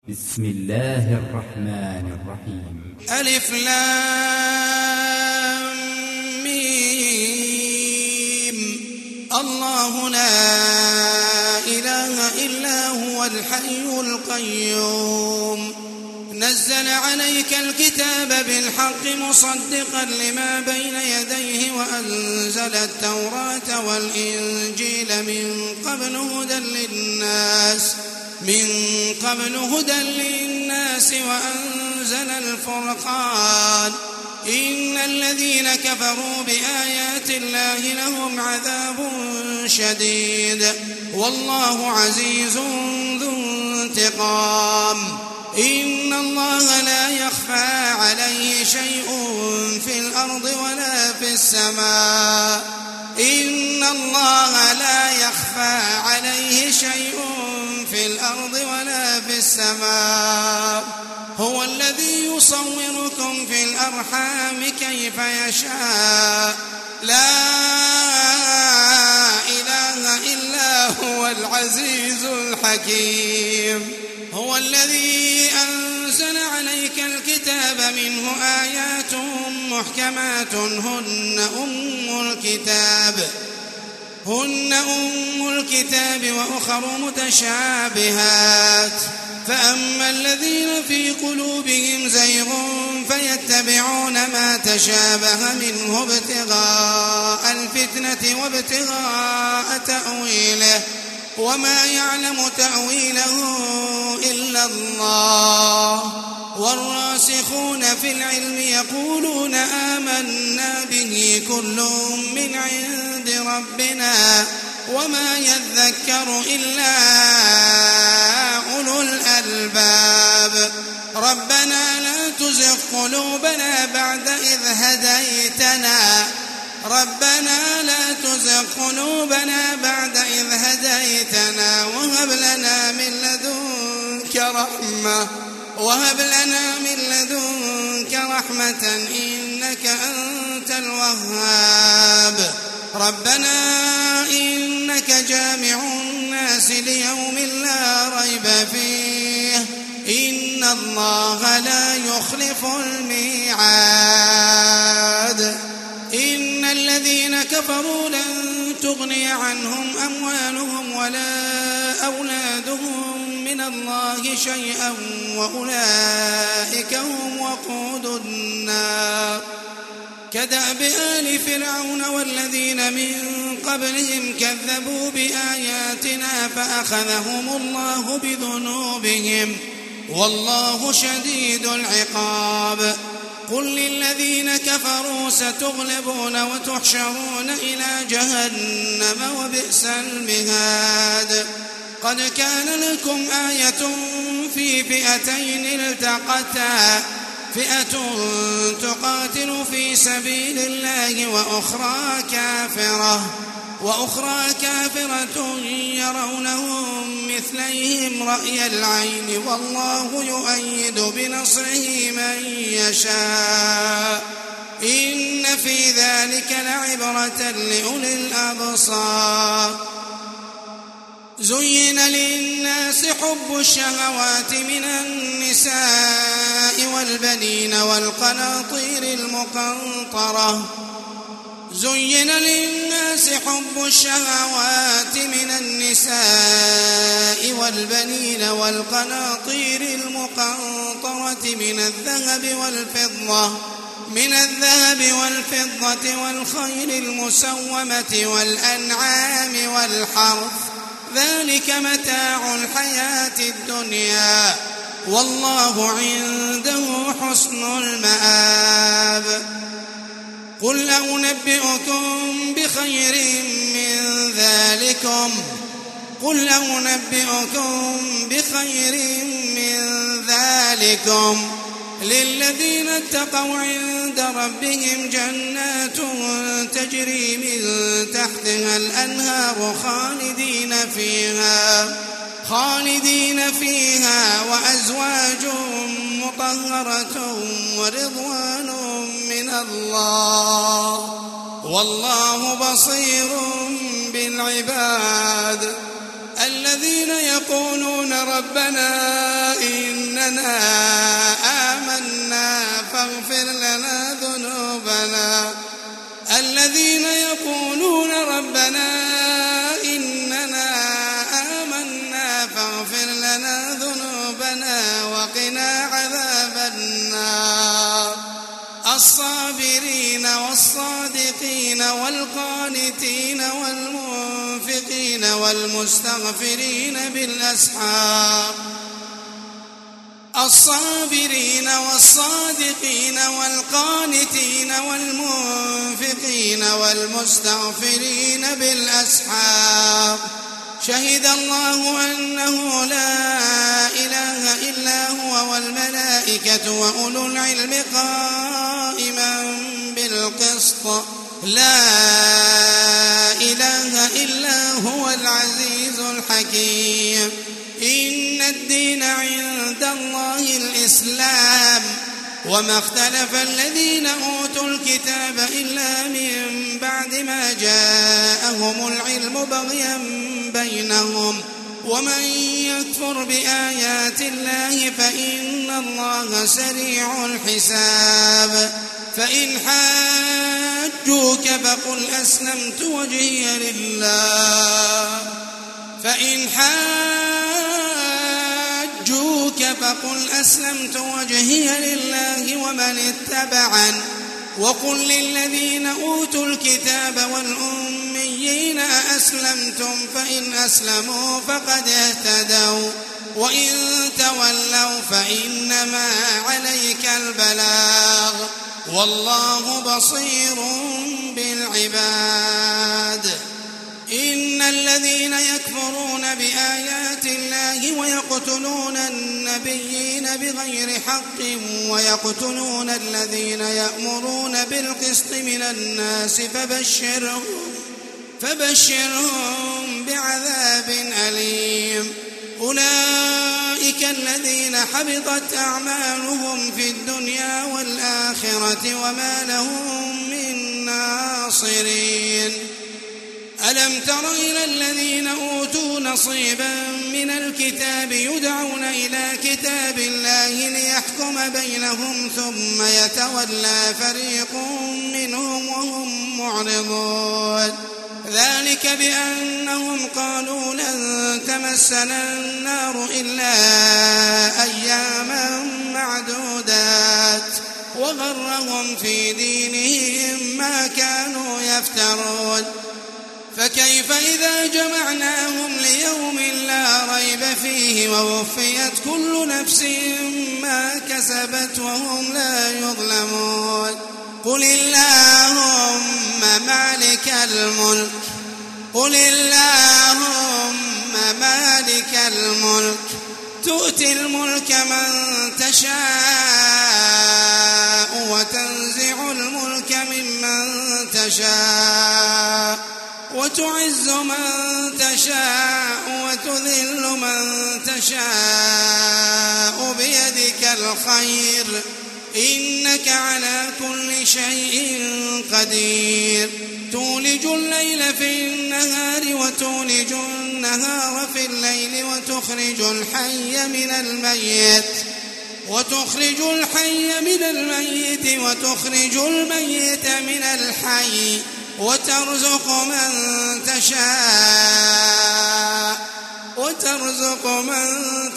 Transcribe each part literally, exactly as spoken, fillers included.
بسم الله الرحمن الرحيم. ألف لام ميم. الله لا إله إلا هو الحي القيوم. نزل عليك الكتاب بالحق مصدقا لما بين يديه وأنزل التوراة والإنجيل من قبل هدى للناس من قبل هدى للناس وأنزل الفرقان. إن الذين كفروا بآيات الله لهم عذاب شديد والله عزيز ذو انتقام. إن الله لا يخفى عليه شيء في الأرض ولا في السماء إن الله لا يخفى عليه شيء في الأرض ولا في السماء هو الذي يصوركم في الأرحام كيف يشاء لا إله إلا هو العزيز الحكيم. هو الذي أنزل عليك الكتاب منه آيات محكمات هن أم الكتاب هن أم الكتاب وأخر متشابهات فأما الذين في قلوبهم زيغ فيتبعون ما تشابه منه ابتغاء الفتنة وابتغاء تأويله وما يعلم تأويله إلا الله والراسخون في العلم يقولون آمنا به كل من عند ربنا وما يذكر إلا أولو الألباب. ربنا لا تزغ قلوبنا بعد إذ هديتنا ربنا لا تزغ قلوبنا بعد إذ هديتنا وهب لنا من لدنك رحمة وهب لنا من لدنك رحمة إنك أنت الوهاب. ربنا إنك جامع الناس ليوم لا ريب فيه إن الله لا يخلف الميعاد. إن الذين كفروا لن تغني عنهم أموالهم ولا أولادهم من الله شيئا وأولئك هم وقود النار. كدأب آل فرعون والذين من قبلهم كذبوا بآياتنا فأخذهم الله بذنوبهم والله شديد العقاب. قل للذين كفروا ستغلبون وتحشرون إلى جهنم وبئس المهاد. قد كان لكم آية في فئتين التقتا فئة تقاتل في سبيل الله وأخرى كافرة وأخرى كافرة يرونهم مثليهم رأي العين والله يؤيد بنصره من يشاء إن في ذلك لعبرة لأولي الأبصار. زين للناس حب الشهوات من النساء والبنين والقناطير المقنطرة زين للناس حب الشهوات من النساء والبنين والقناطير المقنطرة من الذهب والفضة من الذهب والفضة والخيل المسومة والأنعام والحرث ذلك متاع الحياة الدنيا والله عنده حسن المآب. قل أنبئكم بخير من ذلكم قل أنبئكم بخير من ذلكم للذين اتقوا عند ربهم جنات تجري من تحتها الأنهار خالدين فيها خالدين فيها وأزواج مطهرة ورضوان من الله والله بصير بالعباد. الذين يقولون ربنا إن إننا آمنا فاغفر لنا ذنوبنا الذين يقولون ربنا إننا آمنا فاغفر لنا ذنوبنا وقنا عذاب النار الصابرين والصادقين والقانتين والمنفقين والمستغفرين بالأسحار الصابرين والصادقين والقانتين والمنفقين والمستغفرين بالأسحار شهد الله أنه لا إله إلا هو والملائكة وأولو العلم قائما بالقسط لا إله إلا هو العزيز الحكيم إن الدين عند الله الإسلام وما اختلف الذين أوتوا الكتاب إلا من بعد ما جاءهم العلم بغيا بينهم ومن يكفر بآيات الله فإن الله سريع الحساب فإن حاجوك فقل أسلمت وجهي لله فإن حاجوك فقل أسلمت وجهي لله ومن اتبعن وقل للذين أوتوا الكتاب والأميين أأسلمتم فإن أسلموا فقد اهتدوا وإن تولوا فإنما عليك البلاغ والله بصير بالعباد إن الذين يكفرون بآيات الله ويقتلون النبيين بغير حق ويقتلون الذين يأمرون بالقسط من الناس فبشرهم, فبشرهم بعذاب أليم أولئك الذين حبطت أعمالهم في الدنيا والآخرة وما لهم من ناصرين ألم تر إلى الذين أوتوا نصيبا من الكتاب يدعون إلى كتاب الله ليحكم بينهم ثم يتولى فريق منهم وهم معرضون ذلك بأنهم قالوا لن تمسنا النار إلا أياما معدودات وغرهم في دينهم ما كانوا يفترون فكيف إذا جمعناهم ليوم لا ريب فيه ووفيت كل نفس ما كسبت وهم لا يظلمون قل اللهم مالك الملك قل اللهم مالك الملك تؤتي الملك من تشاء وتنزع الملك ممن تشاء وتعز من تشاء وتذل من تشاء بيدك الخير إنك على كل شيء قدير تولج الليل في النهار وتولج النهار في الليل وتخرج الحي من الميت وتخرج الحي من الميت وتخرج الميت من الحي وترزق من تشاء وترزق من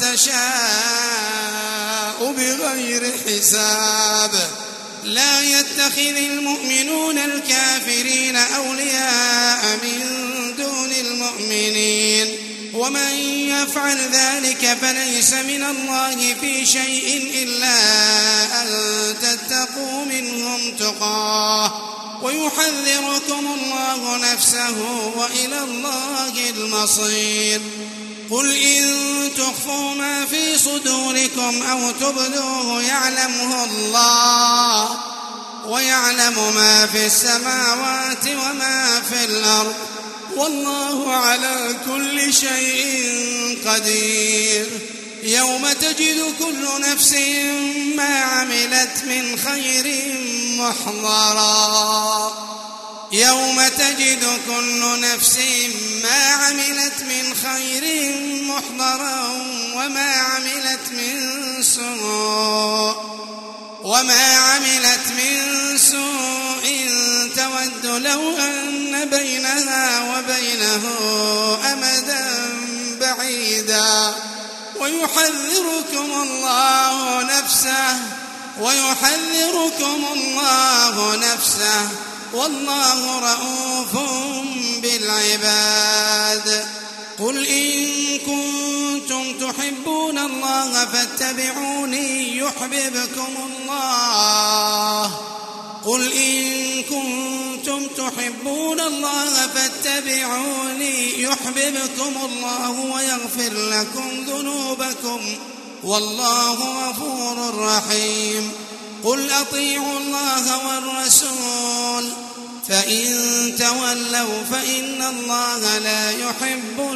تشاء بغير حساب لا يتخذ المؤمنون الكافرين أولياء من دون المؤمنين ومن يفعل ذلك فليس من الله في شيء إلا أن تتقوا منهم تقاه ويحذركم الله نفسه وإلى الله المصير قل إن تخفوا ما في صدوركم أو تبدوه يعلمه الله ويعلم ما في السماوات وما في الأرض والله على كل شيء قدير يوم تجد كل نفس ما عملت من خير محضرا يوم تجد كل نفس ما عملت من خير محضرا وما عملت من سوء وما عملت من سوء تود لو أن بينها وبينه أمدا بعيدا ويحذركم الله نفسه ويحذركم الله نفسه والله رؤوف بالعباد. قل إن كنتم تحبون الله فاتبعوني يحببكم الله قل إن كنتم تحبون الله فاتبعوني يحببكم الله ويغفر لكم ذنوبكم والله غفور رحيم. قل أطيعوا الله والرسول فإن تولوا فإن الله لا يحب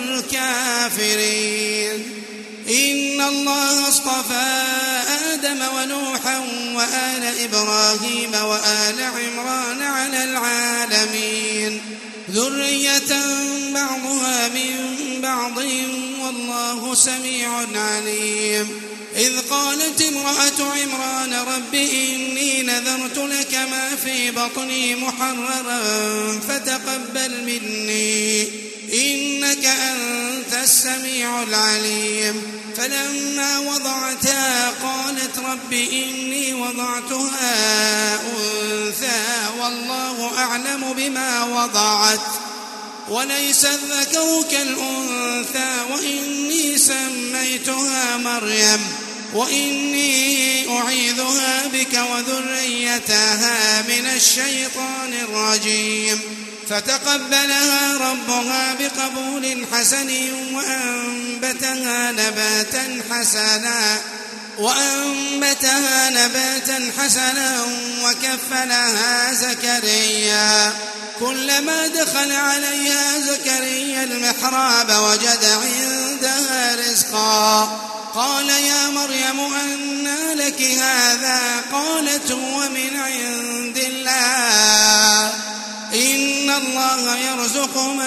الكافرين. إن الله اصطفى آدم ونوحا وآل إبراهيم وآل عمران على العالمين ذرية بعضها من بعض والله سميع عليم. إذ قالت امرأة عمران رب إني نذرت لك ما في بطني محررا فتقبل مني إنك أنت السميع العليم. فلما وضعتها قالت رب إني وضعتها أنثى والله أعلم بما وضعت وليس الذكر كالأنثى وإني سميتها مريم وإني أعيذها بك وذريتها من الشيطان الرجيم. فتقبلها ربها بقبول حسن وأنبتها نباتا حسنا وأنبتها نباتا حسنا وكفلها زكريا. كلما دخل عليها زكريا المحراب وجد عندها رزقا قال يا مريم أنى لك هذا قالت هو من عند الله إن الله يرزق من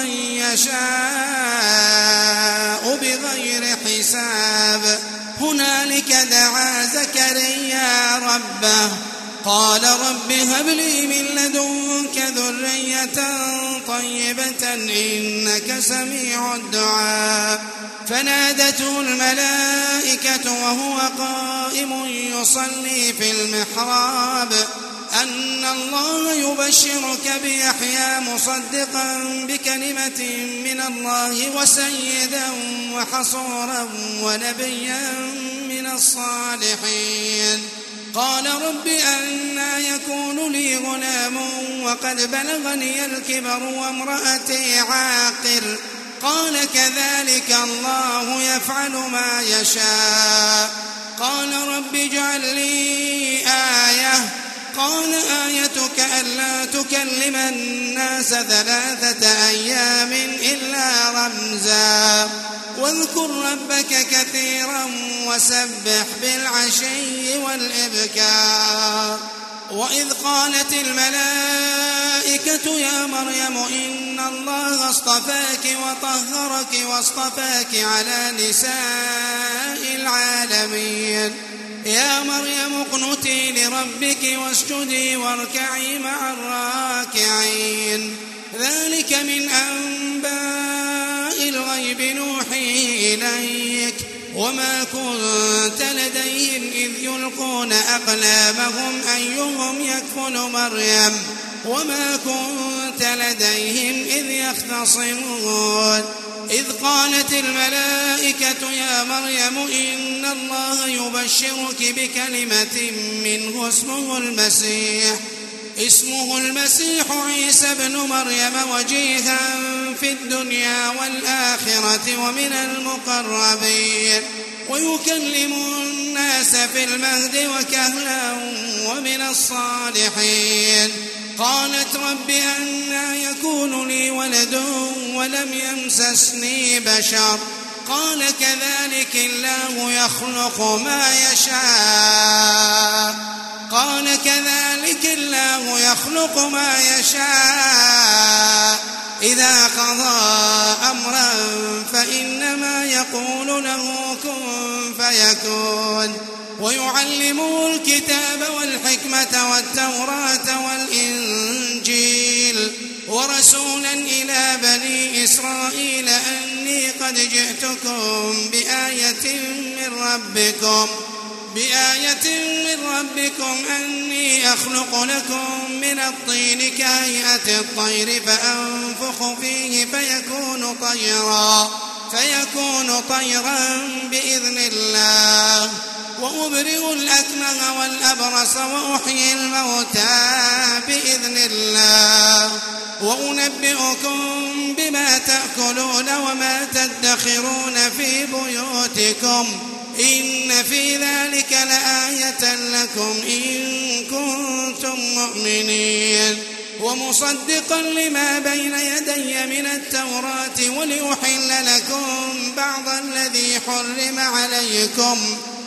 يشاء بغير حساب. هنالك دعا زكريا ربه قال رب هب لي من لدنك ذرية طيبة إنك سميع الدعاء. فنادته الملائكة وهو قائم يصلي في المحراب أن الله يبشرك بيحيى مصدقا بكلمة من الله وسيدا وحصورا ونبيا من الصالحين. قال رب أنى يكون لي غلام وقد بلغني الكبر وامرأتي عاقر قال كذلك الله يفعل ما يشاء. قال رب اجعل لي آية قال آيتك ألا تكلم الناس ثلاثة أيام إلا رمزا واذكر ربك كثيرا وسبح بالعشي والإبكار. وإذ قالت الملائكة يا مريم إن الله اصطفاك وطهرك واصطفاك على نساء العالمين يا مريم اقنتي لربك واسجدي واركعي مع الراكعين. ذلك من أنباء الغيب نوحيه إليك وما كنت لديهم إذ يلقون أقلامهم أيهم يكفل مريم وما كنت لديهم إذ يختصمون. إذ قالت الملائكة يا مريم إن الله يبشرك بكلمة منه اسمه المسيح اسمه المسيح عيسى بن مريم وجيها في الدنيا والآخرة ومن المقربين ويكلم الناس في المهد وكهلا ومن الصالحين. قالت رب أنى يكون لي ولد ولم يمسسني بشر قال كذلك الله يخلق ما يشاء قال كذلك الله يخلق ما يشاء إذا قضى أمرا فإنما يقول له كن فيكون. ويعلمه الكتاب والحكمة والتوراة والإنجيل ورسولا إلى بني إسرائيل أني قد جئتكم بآية من ربكم بآية من ربكم أني أخلق لكم من الطين كهيئة الطير فأنفخ فيه فيكون طيرا فيكون طيرا بإذن الله وأبرئ الأكمه والأبرص وأحيي الموتى بإذن الله وأنبئكم بما تأكلون وما تدخرون في بيوتكم إن في ذلك لآية لكم إن كنتم مؤمنين ومصدقا لما بين يدي من التوراة ولأحل لكم بعض الذي حرم عليكم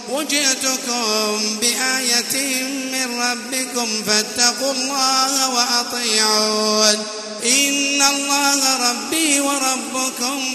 وجئتكم بآية من ربكم فاتقوا الله وأطيعون إن الله ربي وربكم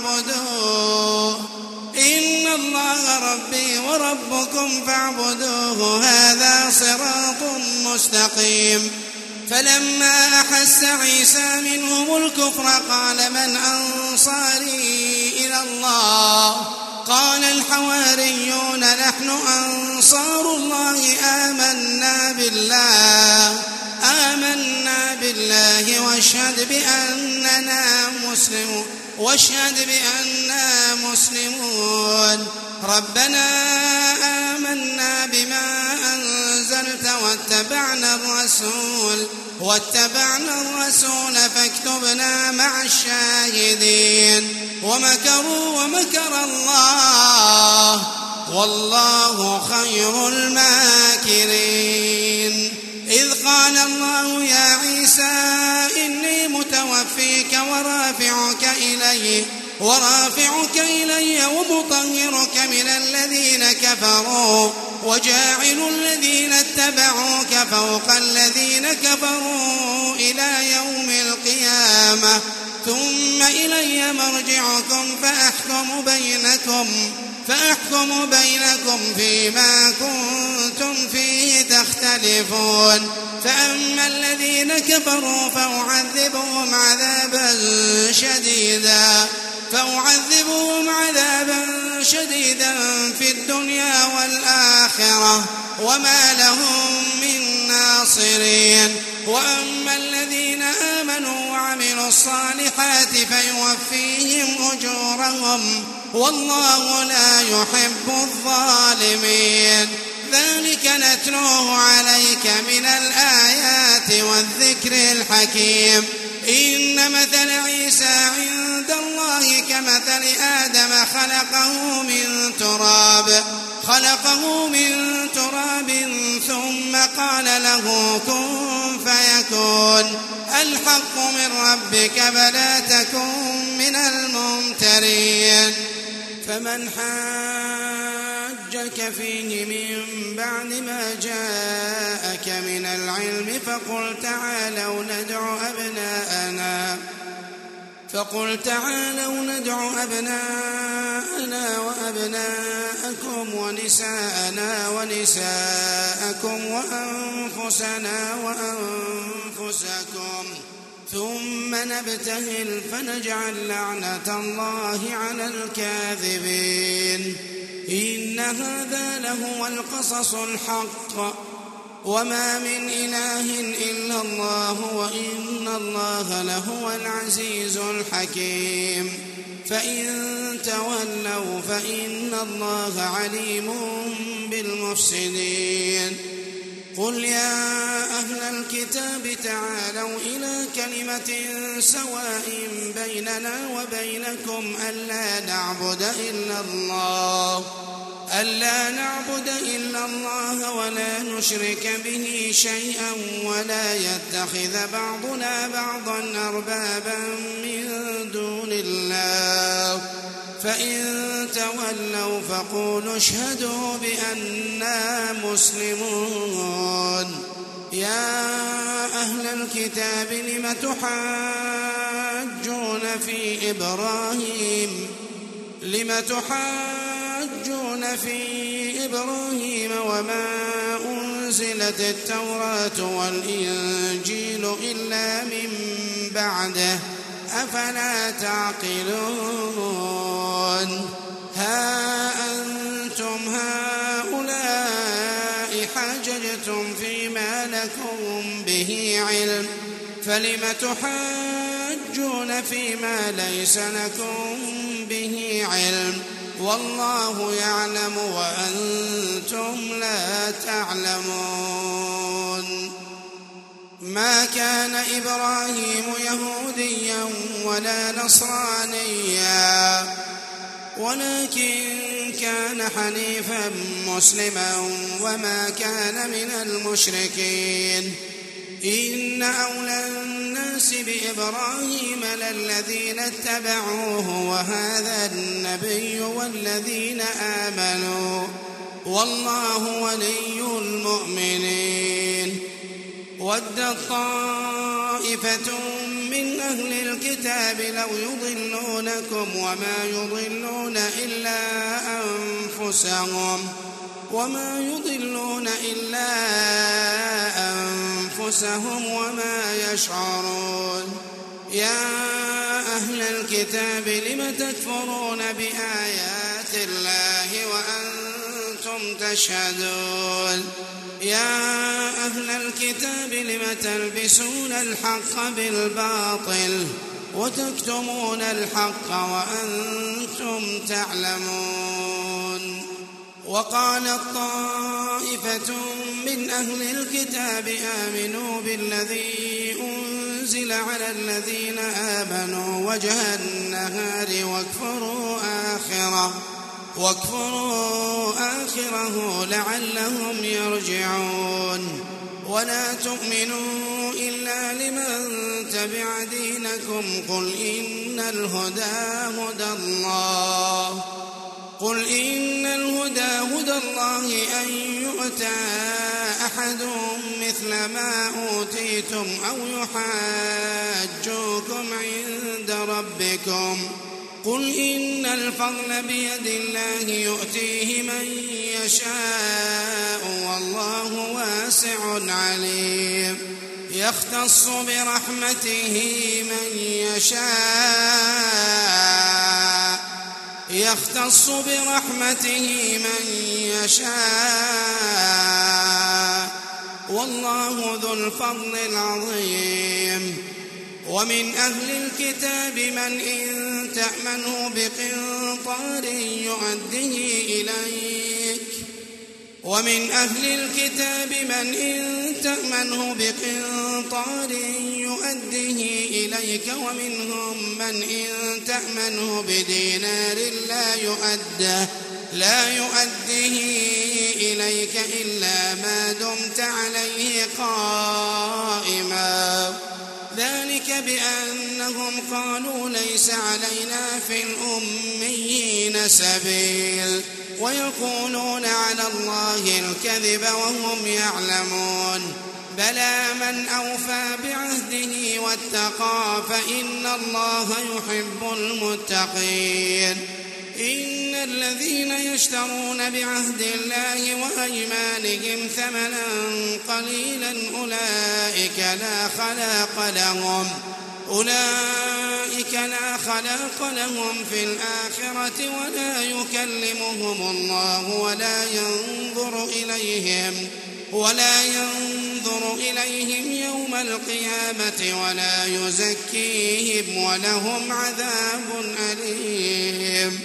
فاعبدوه إن الله ربي وربكم فاعبدوه هذا صراط مستقيم فلما أحس عيسى منهم الكفر قال من أنصاري إلى الله قال الحواريون نحن أنصار الله آمنا بالله آمنا بالله واشهد بأننا مسلمون واشهد بأننا مسلمون ربنا آمنا بما أنزلت واتبعنا الرسول واتبعنا الرسول فاكتبنا مع الشاهدين ومكروا ومكر الله والله خير الماكرين إذ قال الله يا عيسى إني متوفيك ورافعك إلي ورافعك إلي ومطهرك من الذين كفروا وجاعل الذين اتبعوك فوق الذين كفروا إلى يوم القيامة ثم إلي مرجعكم فأحكم بينكم فأحكم بينكم فيما كنتم فيه تختلفون فأما الذين كفروا فأعذبهم عذابا شديدا فأعذبهم عذابا شديدا في الدنيا والآخرة وما لهم من ناصرين وأما الذين آمنوا وعملوا الصالحات فيوفيهم أجورهم والله لا يحب الظالمين ذلك نتلوه عليك من الآيات والذكر الحكيم إن مثل عيسى عند الله كمثل آدم خلقه من تراب خلقه من تراب ثم قال له كن فيكون الحق من ربك فلا تكن من الممترين فمن حاجك فيه من بعد ما جاءك من العلم فقل تعالوا ندع أبناءنا فقل تعالوا ندع أبناءنا وأبناءكم ونساءنا ونساءكم وأنفسنا وأنفسكم ثم نبتهل فنجعل لعنة الله على الكاذبين إن هذا لهو القصص الحق وما من إله إلا الله وإن الله لهو العزيز الحكيم فإن تولوا فإن الله عليم بالمفسدين قل يا أهل الكتاب تعالوا إلى كلمة سواء بيننا وبينكم ألا نعبد إلا الله ألا نعبد إلا الله ولا نشرك به شيئا ولا يتخذ بعضنا بعضا أربابا من دون الله فإن تولوا فقولوا اشهدوا بأننا مسلمون يا أهل الكتاب لم تحاجون في إبراهيم لم تحاجون في إبراهيم وما أنزلت التوراة والإنجيل إلا من بعده أفلا تعقلون ها أنتم هؤلاء حاججتم فيما لكم به علم فلم تحاجون فيما ليس لكم به علم والله يعلم وأنتم لا تعلمون ما كان إبراهيم يهوديا ولا نصرانيا ولكن كان حنيفا مسلما وما كان من المشركين إن أولى الناس بإبراهيم للذين اتبعوه وهذا النبي والذين آمنوا والله ولي المؤمنين ودت طائفة من أهل الكتاب لو يضلونكم وما يضلون إلا أنفسهم وما يضلون إلا أنفسهم وما يشعرون يا أهل الكتاب لم تكفرون بآيات الله وأنتم تشهدون يا أهل الكتاب لم تلبسون الحق بالباطل وتكتمون الحق وأنتم تعلمون وقالت طائفة من أهل الكتاب آمنوا بالذي أنزل على الذين آمنوا وجه النهار واكفروا آخره واكفروا آخره لعلهم يرجعون ولا تؤمنوا إلا لمن تبع دينكم قل إن الهدى هدى الله قل إن الهدى هدى الله أن يؤتى أحد مثل ما أوتيتم أو يحاجوكم عند ربكم قل إن الفضل بيد الله يؤتيه من يشاء والله واسع عليم يختص برحمته من يشاء يختص برحمته من يشاء والله ذو الفضل العظيم ومن أهل الكتاب من إن تأمنه بقنطار يؤده إليك ومن أهل الكتاب من إن تأمنه بقنطار يؤده إليك ومنهم من إن تأمنه بدينار لا يؤده لا يؤده إليك إلا ما دمت عليه قائما ذلك بأنهم قالوا ليس علينا في الأميين سبيل ويقولون على الله الكذب وهم يعلمون بلى من أوفى بعهده واتقى فإن الله يحب المتقين إن الذين يشترون بعهد الله وأيمانهم ثمنا قليلا أولئك لا خلاق لهم أولئك لا خلاق لهم في الآخرة ولا يكلمهم الله ولا ينظر إليهم ولا ينظر إليهم يوم القيامة ولا يزكيهم ولهم عذاب أليم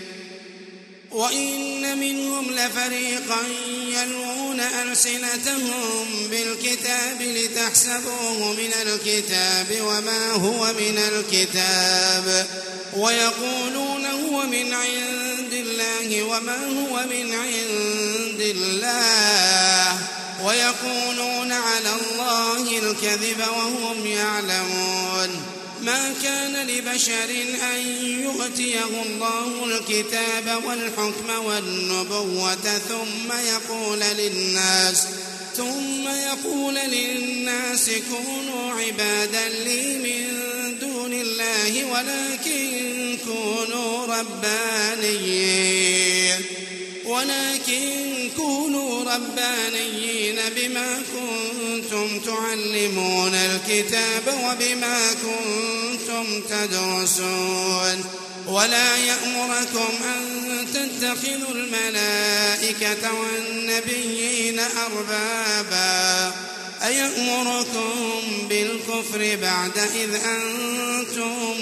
وإن منهم لفريقا يلوون ألسنتهم بالكتاب لتحسبوه من الكتاب وما هو من الكتاب ويقولون هو من عند الله وما هو من عند الله ويقولون على الله الكذب وهم يعلمون ما كان لبشر أن يؤتيه الله الكتاب والحكم والنبوة ثم يقول للناس ثم يقول للناس كونوا عبادا لي من دون الله ولكن كونوا ربانيين ولكن كونوا ربانيين بما كنتم تعلمون الكتاب وبما كنتم تدرسون ولا يأمركم أن تتخذوا الملائكة والنبيين أربابا أيأمركم بالكفر بعد إذ أنتم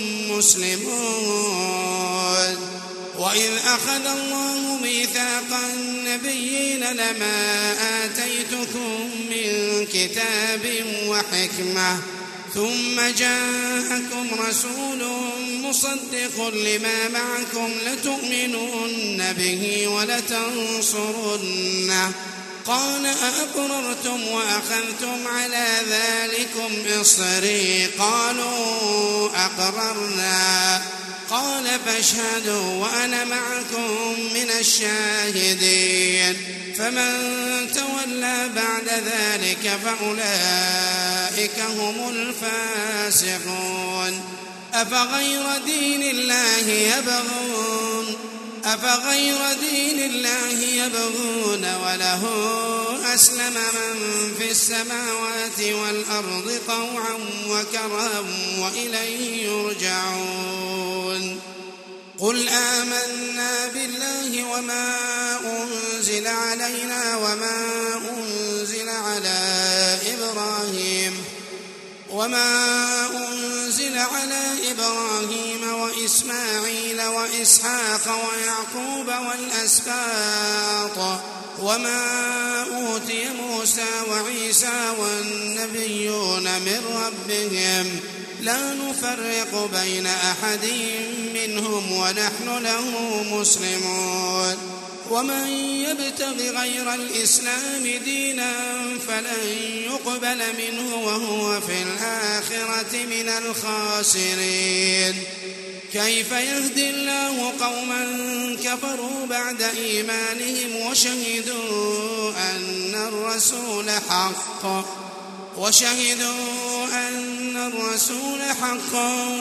مسلمون وإذ أخذ الله ميثاق النبيين لما آتيتكم من كتاب وحكمة ثم جاءكم رسول مصدق لما معكم لتؤمنن به ولتنصرنه قال أأقررتم وأخذتم على ذلكم إصري قالوا أقررنا قال فاشهدوا وأنا معكم من الشاهدين فمن تولى بعد ذلك فأولئك هم الفاسقون أفغير دين الله يبغون أفغير دين الله يبغون وله أسلم من في السماوات والأرض طوعا وكرها وإليه يرجعون قل آمنا بالله وما أنزل علينا وما أنزل على إبراهيم وما أنزل على إبراهيم وإسماعيل وإسحاق ويعقوب والأسباط وما أوتي موسى وعيسى والنبيون من ربهم لا نفرق بين أحد منهم ونحن له مسلمون ومن يبتغ غير الإسلام دينا فلن يقبل منه وهو في الآخرة من الخاسرين كيف يهدي الله قوما كفروا بعد إيمانهم وشهدوا أن الرسول حق وشهدوا أن الرسول حق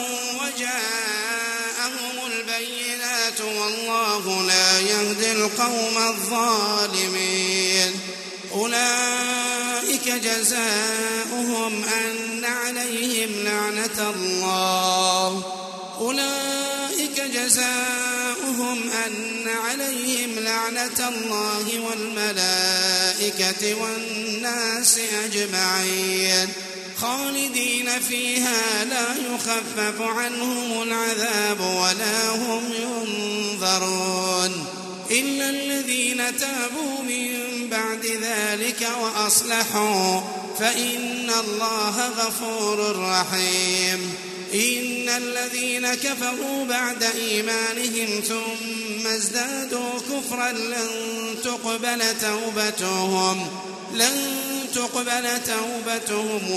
وجاءهم البينات والله لا يهدي القوم الظالمين أولئك جزاؤهم أن عليهم لعنة الله أولئك جزاؤهم أن عليهم لعنة الله والملائكة والناس أجمعين خالدين فيها لا يخفف عنهم العذاب ولا هم ينظرون إلا الذين تابوا من بعد ذلك وأصلحوا فإن الله غفور رحيم إن الذين كفروا بعد إيمانهم ثم ازدادوا كفرا لن تقبل توبتهم لن تقبل توبتهم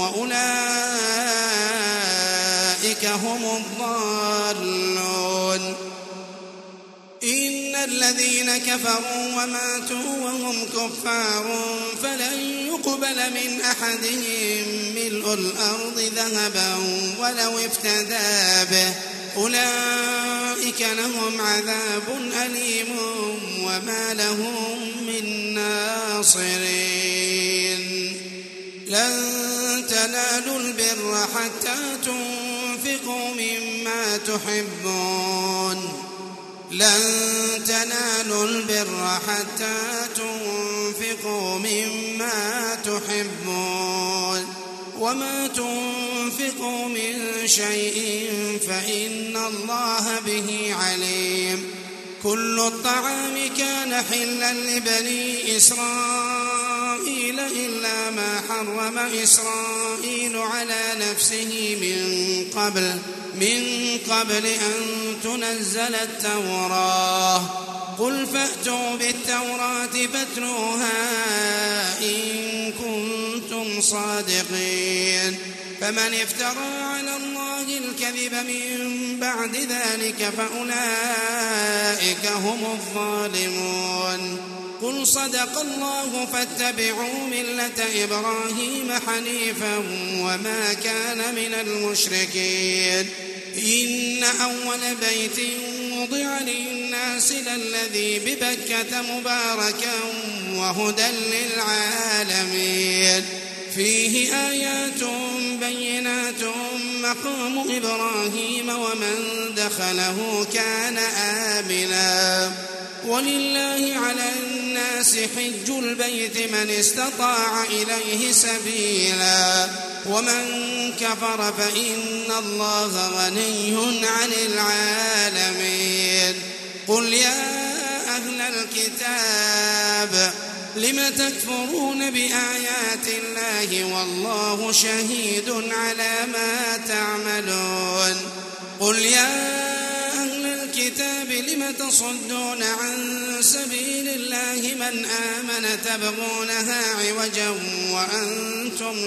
وأولئك هم الضالون إن الذين كفروا وماتوا وهم كفار فلن يقبل من أحدهم ملء الأرض ذهبا ولو افتدى به أولئك لهم عذاب أليم وما لهم من ناصرين لن تنالوا البر حتى تنفقوا مما تحبون لن تنالوا البر حتى تنفقوا مما تحبون وما تنفقوا من شيء فإن الله به عليم كل الطعام كان حلا لبني إسرائيل إلا ما حرم إسرائيل على نفسه من قبل من قبل أن تنزل التوراة قل فأتوا بالتوراة فاتلوها إن كنتم صادقين فمن افترى على الله الكذب من بعد ذلك فأولئك هم الظالمون قل صدق الله فاتبعوا ملة إبراهيم حنيفا وما كان من المشركين إن أول بيت ليرضع للناس للذي ببكة مباركا وهدى للعالمين فيه آيات بينات مقام إبراهيم ومن دخله كان آمنا ولله على الناس حج البيت من استطاع إليه سبيلا ومن كفر فإن الله غني عن العالمين قل يا أهل الكتاب لم تكفرون بآيات الله والله شهيد على ما تعملون قل يا أهل الكتاب لم تصدون عن سبيل الله من آمن تبغونها عوجا وأنتم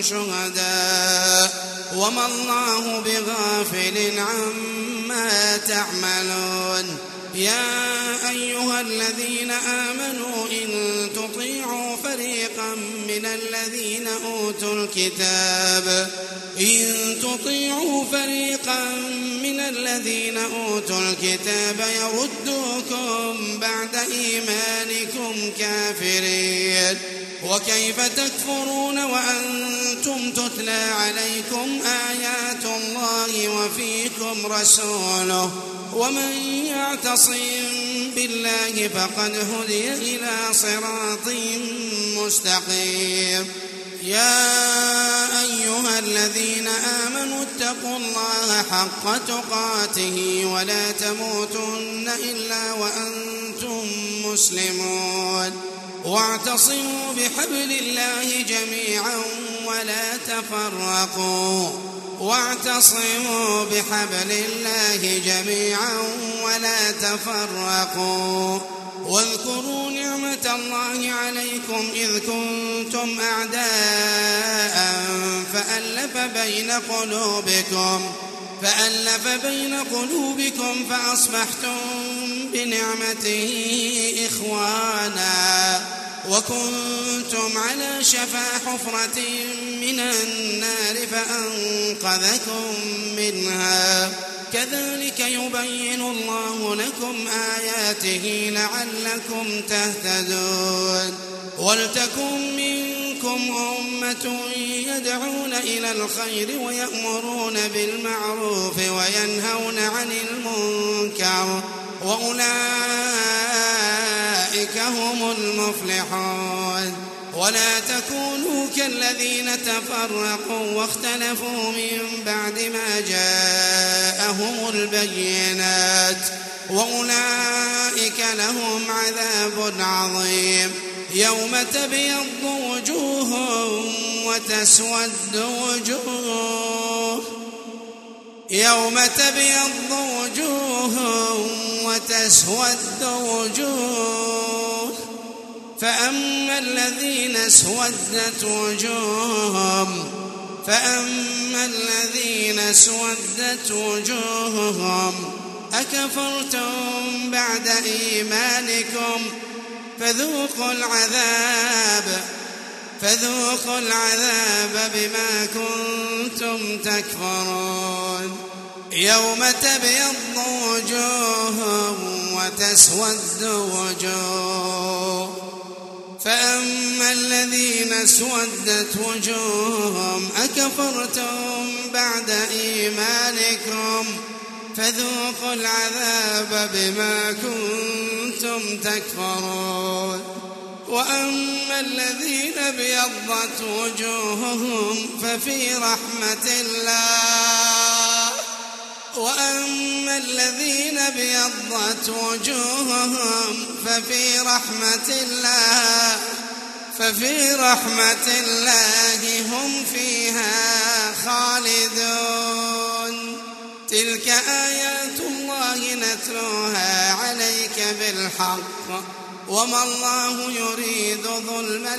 شهداء وما الله بغافل عما تعملون يا أيها الذين آمنوا إن تطيعوا فريقا من الذين أوتوا الكتاب إن تطيعوا فريقا من الذين أوتوا الكتاب يردوكم بعد إيمانكم كافرين وكيف تكفرون وأنتم تتلى عليكم آيات الله وفيكم رسوله ومن يعتصم بالله فقد هدي إلى صراط مستقيم يا أيها الذين آمنوا اتقوا الله حق تقاته ولا تموتن إلا وأنتم مسلمون واعتصموا بحبل الله جميعا ولا تفرقوا واعتصموا بحبل الله جميعا ولا تفرقوا واذكروا نعمة الله عليكم إذ كنتم أعداء فألف بين قلوبكم فألف بين قلوبكم فأصبحتم بنعمته إخوانا وكنتم على شفا حفرة من النار فأنقذكم منها كذلك يبين الله لكم آياته لعلكم تهتدون ولتكن منكم أمة يدعون إلى الخير ويأمرون بالمعروف وينهون عن المنكر وأولئك هم المفلحون ولا تكونوا كالذين تفرقوا واختلفوا من بعد ما جاءهم البينات وأولئك لهم عذاب عظيم يوم تبيض وجوه وتسود وجوه يوم تبيض وجوه وتسود وجوه فأما الذين اسودت وجوههم فأما الذين اسودت وجوههم أكفرتم بعد إيمانكم فذوقوا العذاب فذوقوا العذاب بما كنتم تكفرون يوم تبيض وجوه وتسود وجوه فأما الذين اسودت وجوههم أكفرتم بعد إيمانكم فذوقوا العذاب بما كنتم تكفرون وأما الذين ابيضت وجوههم ففي رحمة الله وأما الذين ابيضت وجوههم ففي رحمة الله ففي رحمة الله هم فيها خالدون تلك آيات الله نتلوها عليك بالحق وما الله يريد ظلما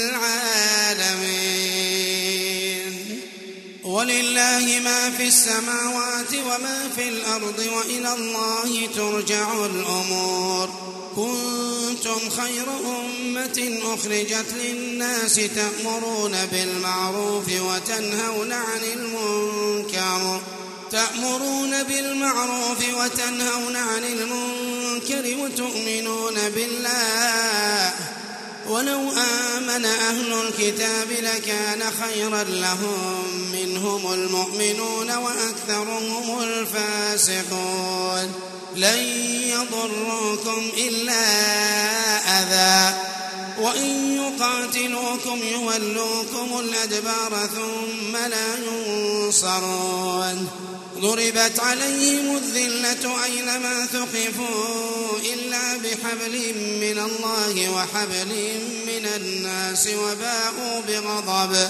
للعالمين ولله ما في السماوات وما في الأرض وإلى الله ترجع الأمور كنتم خير أمة أخرجت للناس تأمرون بالمعروف وتنهون عن المنكر تأمرون بالمعروف وتنهون عن المنكر وتؤمنون بالله ولو آمن أهل الكتاب لكان خيرا لهم منهم المؤمنون وأكثرهم الفاسقون لن يضروكم إلا أذى وإن يقاتلوكم يولوكم الأدبار ثم لا ينصرون ضربت عليهم الذلة أينما ثقفوا إلا بحبل من الله وحبل من الناس وباءوا بغضب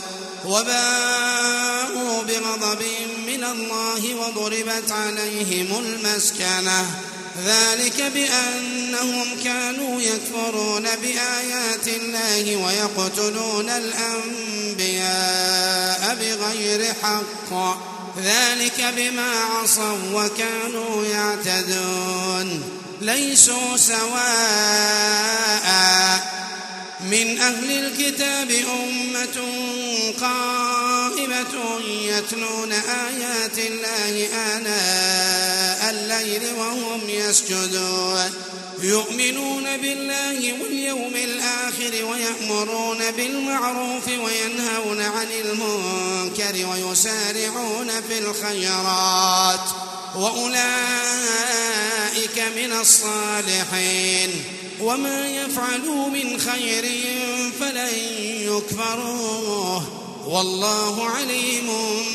وباءوا بغضب من الله وضربت عليهم المسكنة ذلك بأنهم كانوا يكفرون بآيات الله ويقتلون الأنبياء بغير حق ذلك بما عصوا وكانوا يعتدون ليسوا سواء من أهل الكتاب أمة قائمة يتلون آيات الله آناء الليل وهم يسجدون يؤمنون بالله واليوم الآخر ويأمرون بالمعروف وينهون عن المنكر ويسارعون في الخيرات وأولئك من الصالحين وما يفعلوا من خير فلن يكفروه والله عليم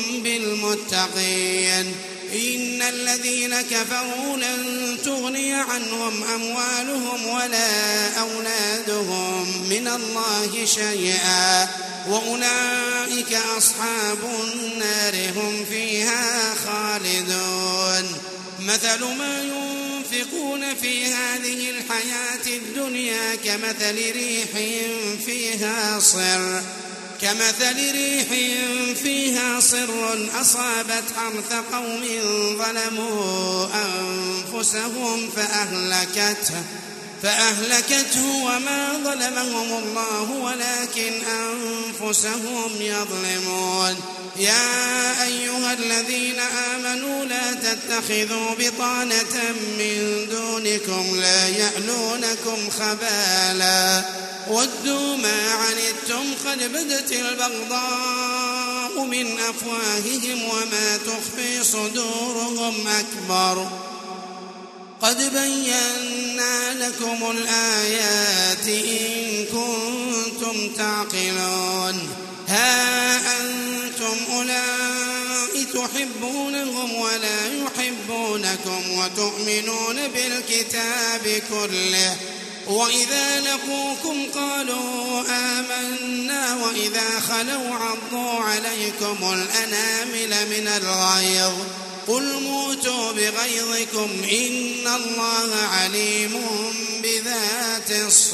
بالمتقين إن الذين كفروا لن تغني عنهم أموالهم ولا أولادهم من الله شيئا وأولئك أصحاب النار هم فيها خالدون مثل ما ينفقون في هذه الحياة الدنيا كمثل ريح فيها صر كمثل ريح فيها صر أصابت حرث قوم ظلموا أنفسهم فأهلكته فأهلكته وما ظلمهم الله ولكن أنفسهم يظلمون يا أيها الذين آمنوا لا تتخذوا بطانة من دونكم لا يألونكم خبالا ودوا ما عنتم قد بدت البغضاء من أفواههم وما تخفي صدورهم أكبر قد بينا لكم الآيات إن كنتم تعقلون ها أنتم أولئك تحبونهم ولا يحبونكم وتؤمنون بالكتاب كله وإذا لقوكم قالوا آمنا وإذا خلوا عضوا عليكم الأنامل من الغيظ قل موتوا بغيظكم إن الله عليم بذات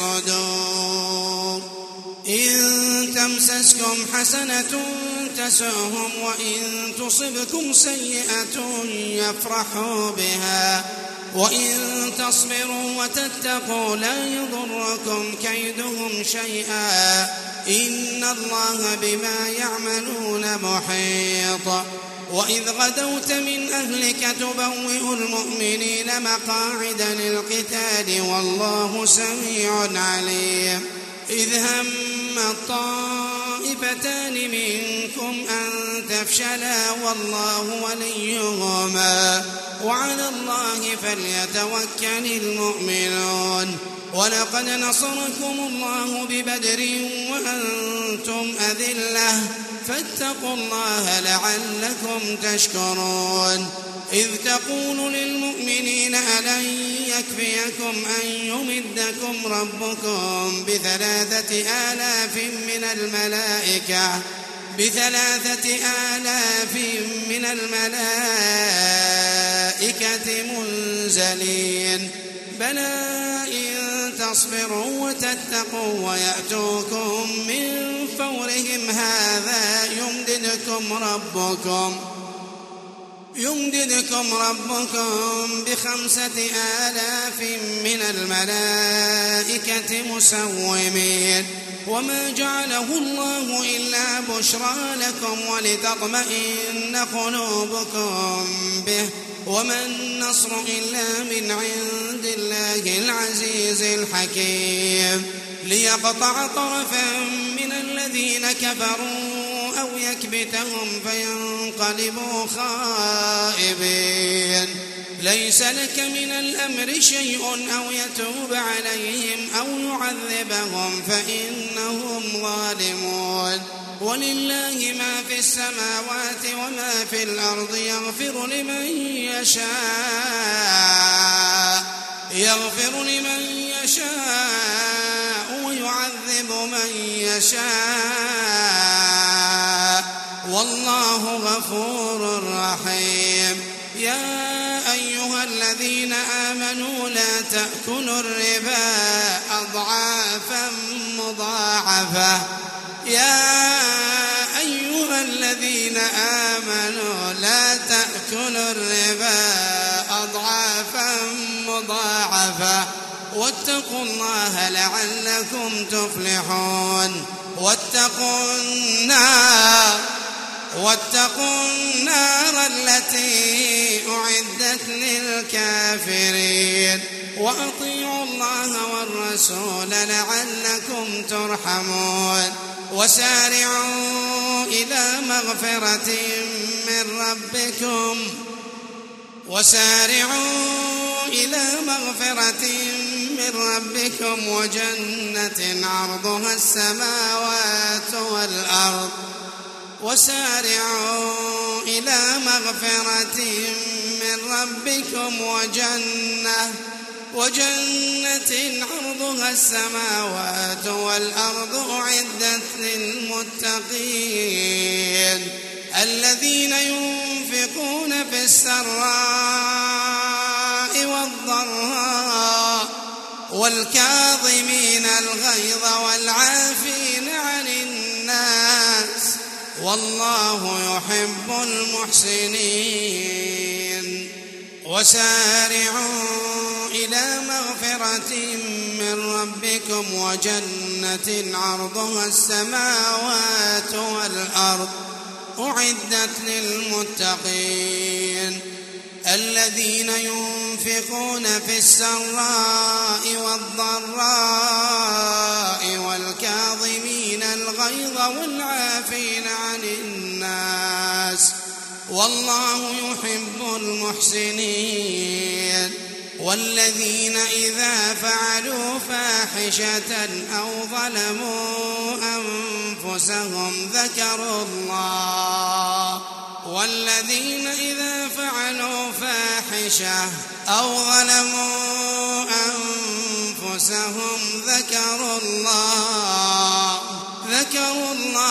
الصدور إن تمسسكم حسنة تسؤهم وإن تصبكم سيئة يفرحوا بها وإن تصبروا وتتقوا لا يضركم كيدهم شيئا إن الله بما يعملون محيط وإذ غدوت من أهلك تبوئ المؤمنين مقاعد للقتال والله سميع عليم إذ هم الطائفتان منكم أن تفشلا والله وليهما وعلى الله فليتوكل المؤمنون ولقد نصركم الله ببدر وأنتم أذلة فاتقوا الله لعلكم تشكرون إذ تقول للمؤمنين ألن يكفيكم أن يمدكم ربكم بثلاثة آلاف من الملائكة بثلاثة آلاف من الملائكة منزلين بلى إن تصبروا وتتقوا ويأتوكم من فورهم هذا يمددكم ربكم يمددكم ربكم بخمسة آلاف من الملائكة مسومين وما جعله الله إلا بشرى لكم ولتطمئن قلوبكم به وما النصر إلا من عند الله العزيز الحكيم ليقطع طرفا من الذين كفروا أو يكبتهم فينقلبوا خائبين ليس لك من الأمر شيء أو يتوب عليهم أو يعذبهم فإنهم ظالمون ولله ما في السماوات وما في الأرض يغفر لمن يشاء يغفر لمن يشاء ويعذب من يشاء والله غفور رحيم يا أيها الذين آمنوا لا تأكلوا الربا أضعافا مضاعفة يا أيها الذين آمنوا لا تأكلوا الربا أضعافا مضاعفة واتقوا الله لعلكم تفلحون واتقوا النار واتقوا النار التي أعدت للكافرين وأطيعوا الله والرسول لعلكم ترحمون وسارعوا إلى مغفرة من ربكم وسارعوا إلى مغفرة من ربكم وجنة عرضها السماوات والأرض وسارعوا إلى مغفرة من ربكم وجنة وجنة عرضها السماوات والأرض أعدت للمتقين الذين ينفقون في السراء والضراء والكاظمين الغيظ والعافين عن الناس والله يحب المحسنين وسارعوا إلى مغفرة من ربكم وجنة عرضها السماوات والأرض أعدت للمتقين الذين ينفقون في السراء والضراء والكاظمين الغيظ والعافين عن الناس والله يحب المحسنين والذين إذا فعلوا فاحشة أو ظلموا أنفسهم ذكروا الله والذين إذا فعلوا فاحشة أو ظلموا أنفسهم ذكروا الله ذكروا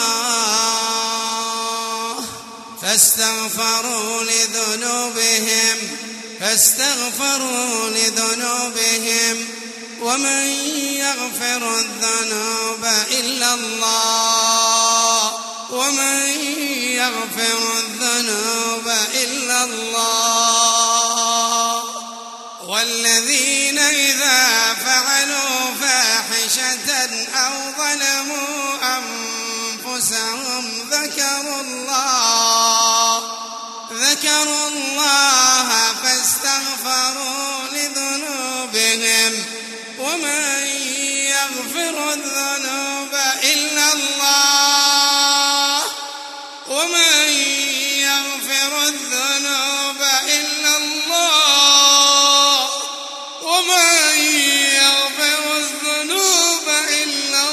الله فاستغفروا لذنوبهم فاستغفروا لذنوبهم ومن يغفر الذنوب إلا الله ومن يغفر الذنوب إلا الله والذين إذا فعلوا فاحشة أو ظلموا أنفسهم ذكروا الله ذكروا الله فاستغفروا لذنوبهم ومن يغفر الذنوب إلا الله ومن يغفر الذنوب إلا الله ومن يغفر الذنوب إلا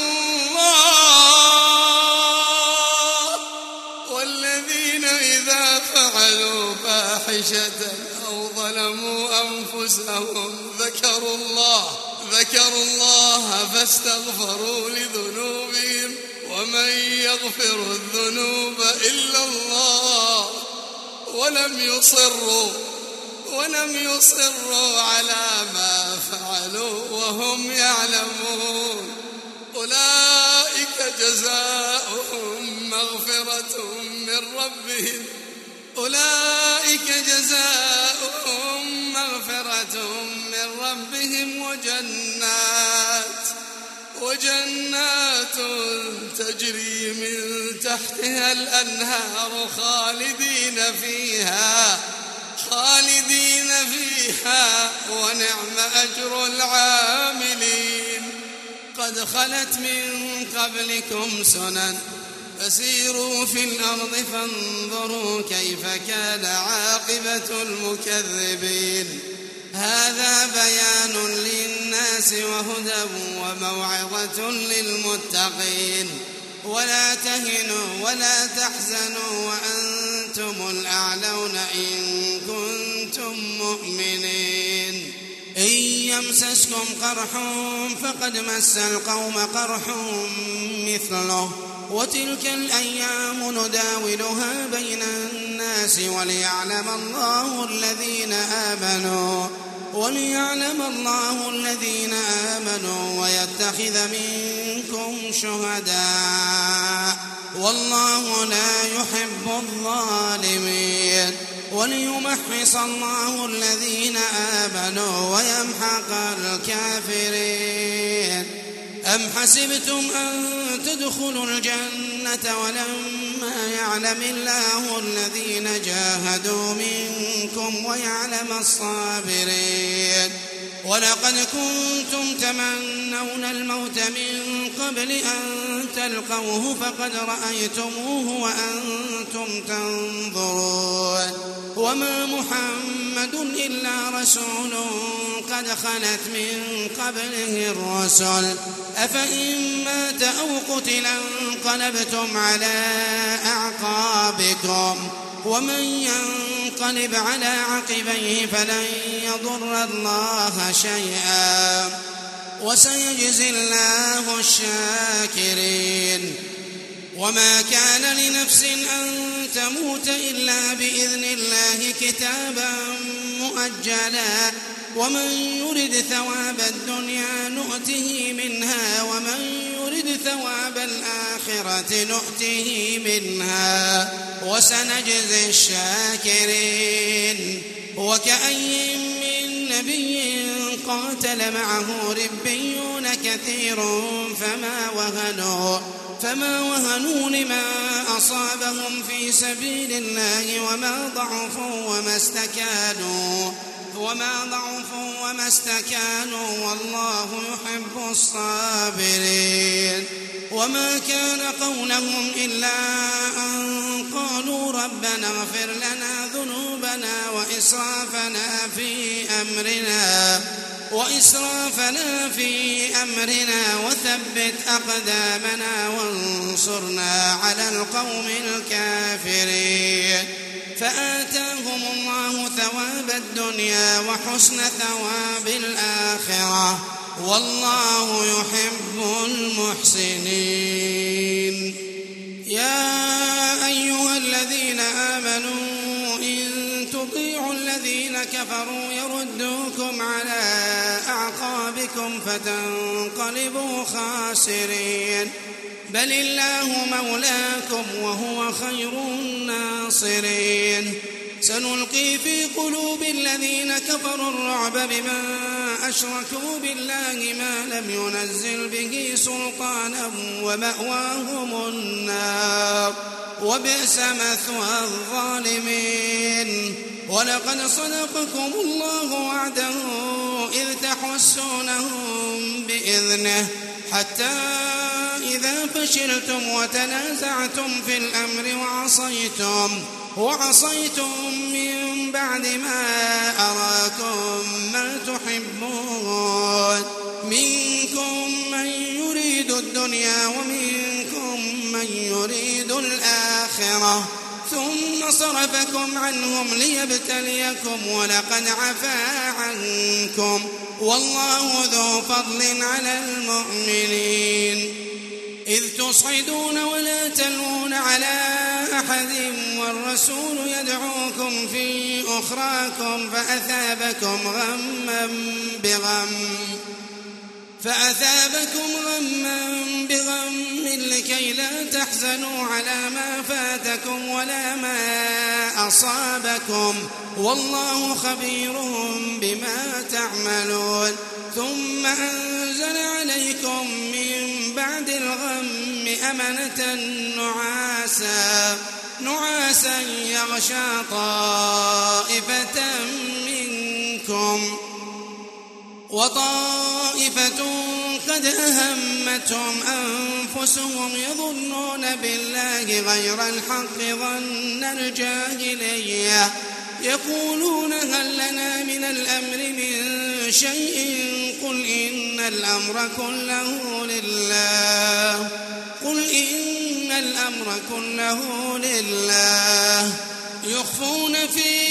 الله والذين إذا فعلوا فاحشة أو ظلموا أنفسهم ذكروا الله ذكروا الله فاستغفروا لذنوبهم ومن يغفر الذنوب إلا الله ولم يصروا ولم يصروا على ما فعلوا وهم يعلمون أولئك جزاؤهم مغفرة من ربهم أولئك جزاؤهم مغفرة من ربهم وجنات وجنات تجري من تحتها الأنهار خالدين فيها خالدين فيها ونعم أجر العاملين. قد خلت من قبلكم سنن فسيروا في الأرض فانظروا كيف كان عاقبة المكذبين. هذا بيان للناس وهدى وموعظة للمتقين. ولا تهنوا ولا تحزنوا وأنتم الأعلون إن كنتم مؤمنين. إن يمسسكم قرح فقد مس القوم قرح مثله وتلك الأيام نداولها بين الناس وليعلم الله الذين آمنوا وليعلم الله الذين آمنوا ويتخذ منكم شهداء والله لا يحب الظالمين. وليمحص الله الذين آمنوا ويمحق الكافرين. أم حسبتم أن تدخلوا الجنة ولما يعلم الله الذين جاهدوا منكم ويعلم الصابرين. ولقد كنتم تمنون الموت من قبل أن تلقوه فقد رأيتموه وأنتم تنظرون. وما محمد إلا رسول قد خلت من قبله الرسل أفإن مات أو قتل انقلبتم على أعقابكم ومن ينقلب على عقبيه فلن يضر الله شيئا وسيجزي الله الشاكرين. وما كان لنفس أن تموت إلا بإذن الله كتابا مؤجلا ومن يرد ثواب الدنيا نؤته منها ومن يرد ثواب الآخرة نؤته منها وسنجزي الشاكرين. وكأي من نبي قاتل معه ربيون كثير فما وهنوا فما وهنوا لما أصابهم في سبيل الله وما ضعفوا وما استكانوا وما ضعفوا وما استكانوا والله يحب الصابرين. وما كان قولهم إلا أن قالوا ربنا اغفر لنا ذنوبنا وإسرافنا في أمرنا وإسرافنا في أمرنا وثبت أقدامنا وانصرنا على القوم الكافرين. فآتاهم الله ثواب الدنيا وحسن ثواب الآخرة والله يحب المحسنين. يا أيها الذين آمنوا إن تطيعوا الذين كفروا يردوكم على أعقابكم فتنقلبوا خاسرين. بل الله مولاكم وهو خير الناصرين. سنلقي في قلوب الذين كفروا الرعب بما أشركوا بالله ما لم ينزل به سلطانا ومأواهم النار وبئس مثوى الظالمين. ولقد صدقكم الله وعده إذ تحسونهم بإذنه حتى إذا فشلتم وتنازعتم في الأمر وعصيتم وعصيتم من بعد ما أراكم ما تحبون منكم من يريد الدنيا ومنكم من يريد الآخرة ثم صرفكم عنهم ليبتليكم ولقد عفا عنكم والله ذو فضل على المؤمنين. إذ تصعدون ولا تلوون على أحد والرسول يدعوكم في أخراكم فأثابكم غما بغم فأثابكم غما بغم لكي لا تحزنوا على ما فاتكم ولا ما أصابكم والله خبير بما تعملون ثم أنزل عليكم من بعد الغم أمنة نعاسا نعاسا يغشى طائفة منكم وطائفة قد أهمتهم أنفسهم يظنون بالله غير الحق ظن الجاهلية يقولون هل لنا من الأمر من شيء قل إن الأمر كله لله قل إن الأمر كله لله يخفون في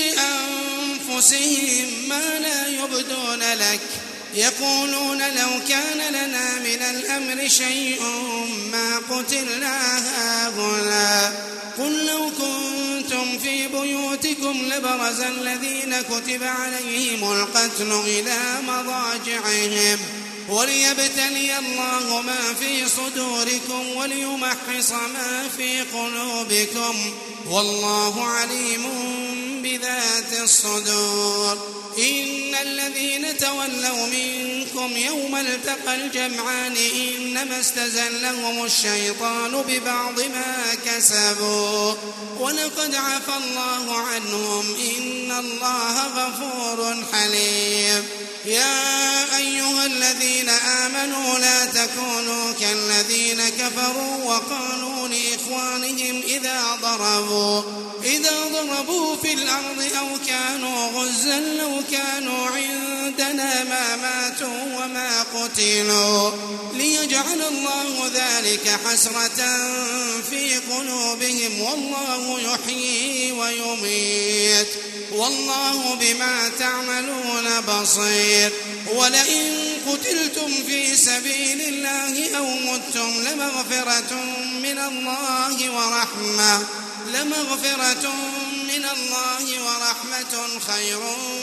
أنفسهم ما لا يبدون لك يقولون لو كان لنا من الأمر شيء ما قتلنا هاهنا قل لو كنتم في بيوتكم لبرز الذين كتب عليهم القتل إلى مضاجعهم وليبتلي الله ما في صدوركم وليمحص ما في قلوبكم والله عليم بذات الصدور إن الذين تولوا منكم يوم التقى الجمعان إنما استزلهم الشيطان ببعض ما كسبوا ولقد عفى الله عنهم إن الله غفور حليم يا أيها الذين آمنوا لا تكونوا كالذين كفروا وقالوا لإخوانهم إذا ضربوا إذا ضربوا في الأرض أو كانوا غزا لو كانوا عندنا ما ماتوا وما قتلوا ليجعل الله ذلك حسرة في قلوبهم والله يحيي ويميت والله بما تعملون بصير ولئن قتلتم في سبيل الله أو متم لمغفرة من الله ورحمة لمغفرة من الله ورحمة خير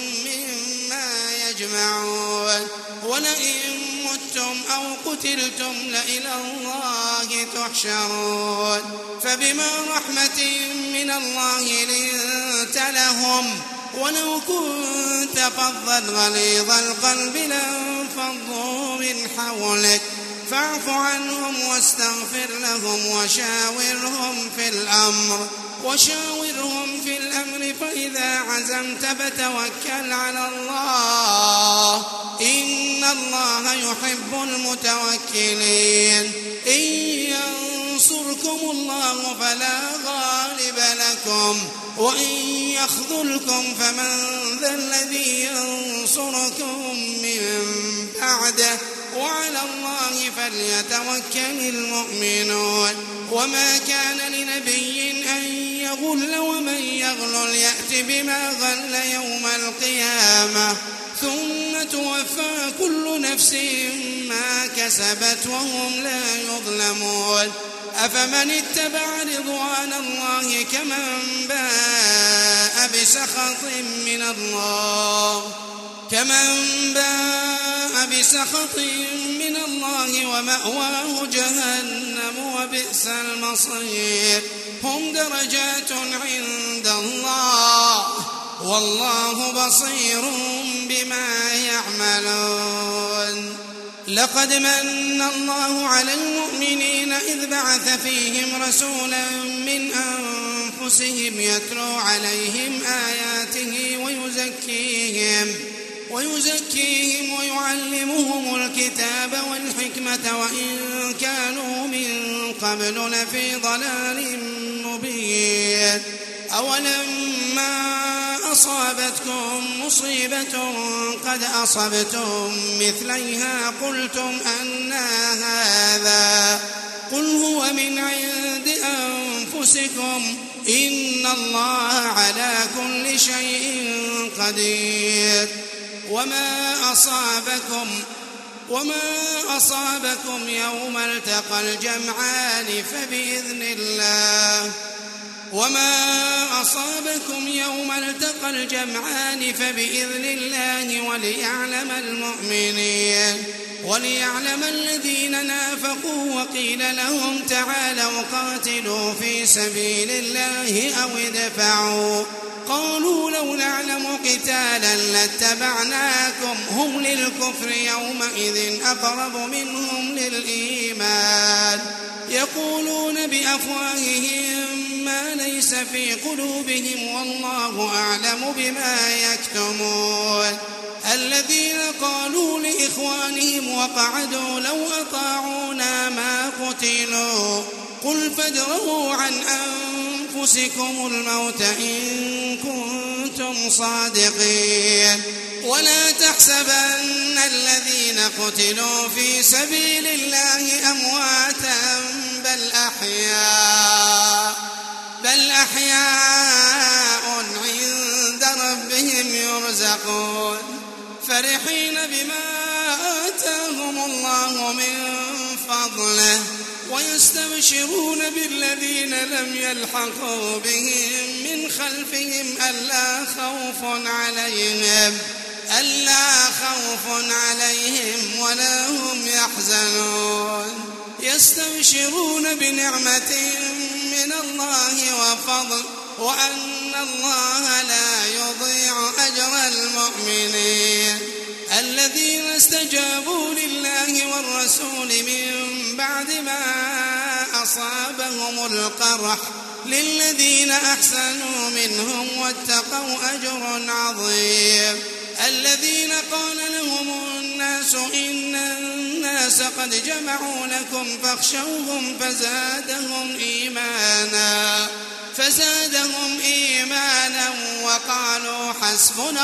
مما يجمعون ولئن متم أو قتلتم لإلى الله تحشرون فبما رحمة من الله لنت لهم ولو كنت فظا غليظ القلب لانفضوا من حولك فاعف عنهم واستغفر لهم وشاورهم في الأمر وشاورهم في الأمر فإذا عزمت فتوكل على الله إن الله يحب المتوكلين إن ينصركم الله فلا غالب لكم وإن يخذلكم فمن ذا الذي ينصركم من بعده وعلى الله فليتوكل المؤمنون وما كان لنبي أن يغل ومن يغلل يأت بما غل يوم القيامة ثم توفى كل نفس ما كسبت وهم لا يظلمون أفمن اتبع رضوان الله كمن باء بسخط من الله كمن باء بسخط من الله ومأواه جهنم وبئس المصير هم درجات عند الله والله بصير بما يعملون لقد من الله على المؤمنين إذ بعث فيهم رسولا من أنفسهم يتلو عليهم آياته ويزكيهم ويزكيهم ويعلمهم الكتاب والحكمة وإن كانوا من قبل لفي ضلال مبين أولما أصابتكم مصيبة قد أصبتم مثليها قلتم أنى هذا قل هو من عند أنفسكم إن الله على كل شيء قدير وما أصابكم وما أصابكم يوم التقى الجمعان فبإذن الله وما أصابكم يوم التقى الجمعان فبإذن الله وليعلم المؤمنين وليعلم الذين نافقوا وقيل لهم تعالوا قاتلوا في سبيل الله أو ادفعوا قالوا لو نعلم قتالا لاتبعناكم هم للكفر يومئذ أقرب منهم للإيمان يقولون بأفواههم ما ليس في قلوبهم والله أعلم بما يكتمون الذين قالوا لإخوانهم وقعدوا لو أطاعونا ما قتلوا قل فادرءوا عن أنفسكم الموت إن كنتم صادقين ولا تحسبن الذين قتلوا في سبيل الله أمواتا بل أحياء بل أحياء عند ربهم يرزقون فرحين بما آتاهم الله من فضله ويستبشرون بالذين لم يلحقوا بهم من خلفهم ألا خوف عليهم ألا خوف عليهم ولا هم يحزنون يستبشرون بنعمة من الله وفضل وأن الله لا يضيع أجر المؤمنين الذين استجابوا لله والرسول من بعد ما أصابهم القرح للذين أحسنوا منهم واتقوا أجر عظيم الذين قال لهم الناس إن الناس قد جمعوا لكم فاخشوهم فزادهم إيمانا فزادهم إيمانا وقالوا حسبنا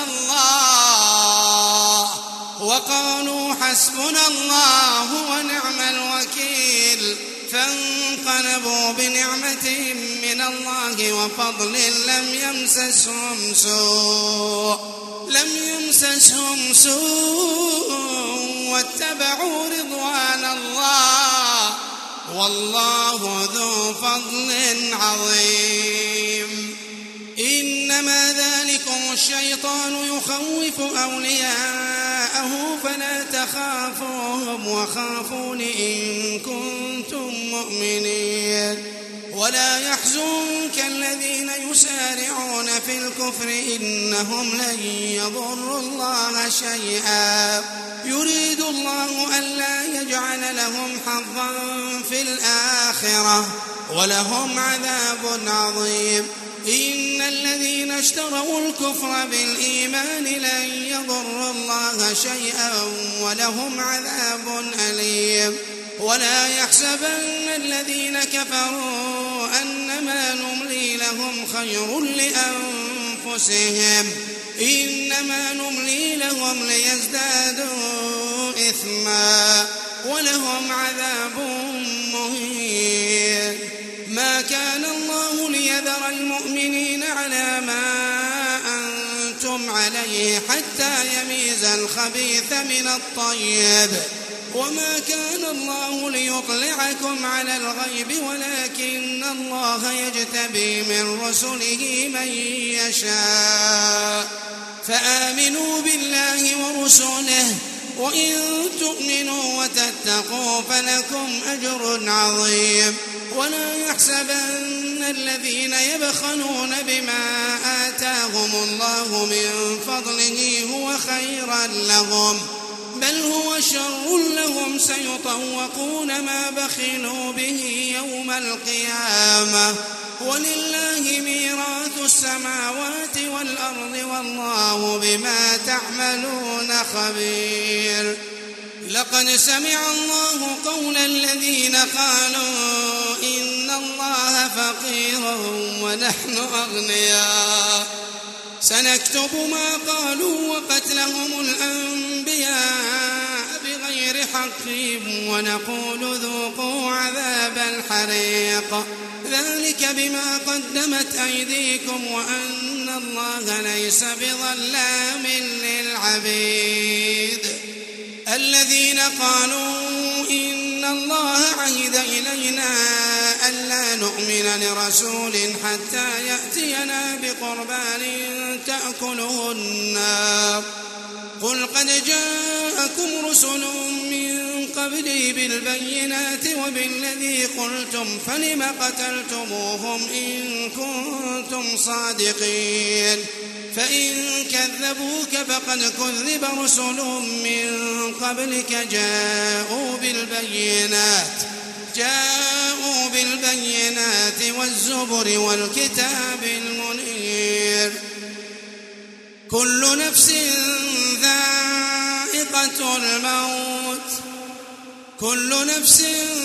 الله وقالوا حسبنا الله ونعم الوكيل فانقلبوا بنعمة من الله وفضل لم يمسسهم سوء لم يمسسهم سوء واتبعوا رضوان الله والله ذو فضل عظيم إنما ذلكم الشيطان يخوف أولياءه فلا تخافوهم وخافون إن كنتم مؤمنين ولا يحزنك الذين يسارعون في الكفر إنهم لن يضروا الله شيئا يريد الله ألا يجعل لهم حظا في الآخرة ولهم عذاب عظيم إن الذين اشتروا الكفر بالإيمان لن يضروا الله شيئا ولهم عذاب أليم ولا يحسبن الذين كفروا أنما نملي لهم خير لأنفسهم إنما نملي لهم ليزدادوا إثما ولهم عذاب مهين ما كان الله ليذر المؤمنين على ما أنتم عليه حتى يميز الخبيث من الطيب وما كان الله ليطلعكم على الغيب ولكن الله يجتبي من رسله من يشاء فآمنوا بالله ورسله وإن تؤمنوا وتتقوا فلكم أجر عظيم ولا يحسبن الذين يبخلون بما آتاهم الله من فضله هو خيرا لهم بل هو شر لهم سيطوقون ما بخلوا به يوم القيامة ولله ميراث السماوات والأرض والله بما تعملون خبير لقد سمع الله قول الذين قالوا إن الله فقير ونحن أغنياء سنكتب ما قالوا وقتلهم الأنبياء بغير حق ونقول ذوقوا عذاب الحريق ذلك بما قدمت أيديكم وأن الله ليس بظلام للعبيد الذين قالوا إن الله عهد إلينا ألا نؤمن لرسول حتى يأتينا بقربان تأكله النار قل قد جاءكم رسل من قبلي بالبينات وبالذي قلتم فلم قتلتموهم إن كنتم صادقين فإن كذبوك فقد كذب رسل من قبلك جاءوا بالبينات جاءوا بالبينات والزبر والكتاب المنير كل نفس ذائقة الموت كل نفس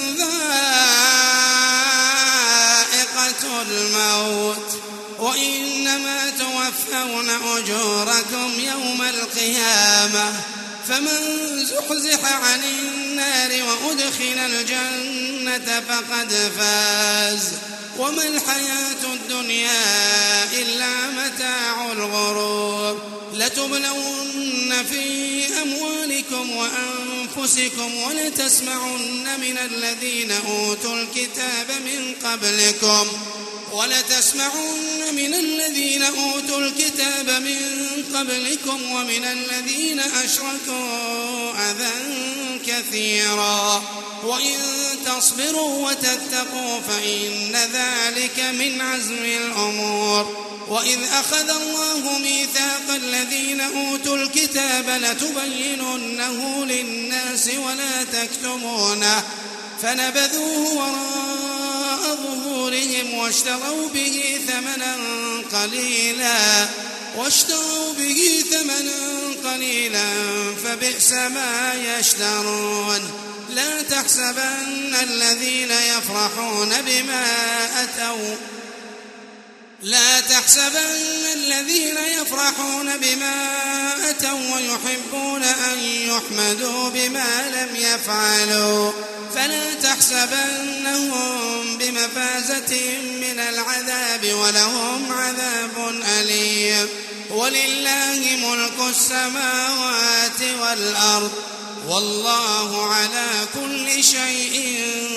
ذائقة الموت وإنما توفون أجوركم يوم القيامة فمن زحزح عن النار وأدخل الجنة فقد فاز وما الحياة الدنيا إلا متاع الغرور لتبلون في أموالكم وأنفسكم ولتسمعن من الذين أوتوا الكتاب من قبلكم ولتسمعن من الذين أوتوا الكتاب من قبلكم ومن الذين أشركوا أذى كثيرا وإن تصبروا وتتقوا فإن ذلك من عزم الأمور وإذ أخذ الله ميثاق الذين أوتوا الكتاب لتبيننه للناس ولا تكتمونه فنبذوه وراء ظهورهم واشتروا به ثمنا قليلا واشتروا به ثمنا قليلا فبئس ما يشترون لا تحسبن الذين يفرحون بما أتوا لا تحسبن الذين يفرحون بما أتوا ويحبون أن يحمدوا بما لم يفعلوا فلا تحسبنهم بمفازة من العذاب ولهم عذاب أليم ولله ملك السماوات والأرض والله على كل شيء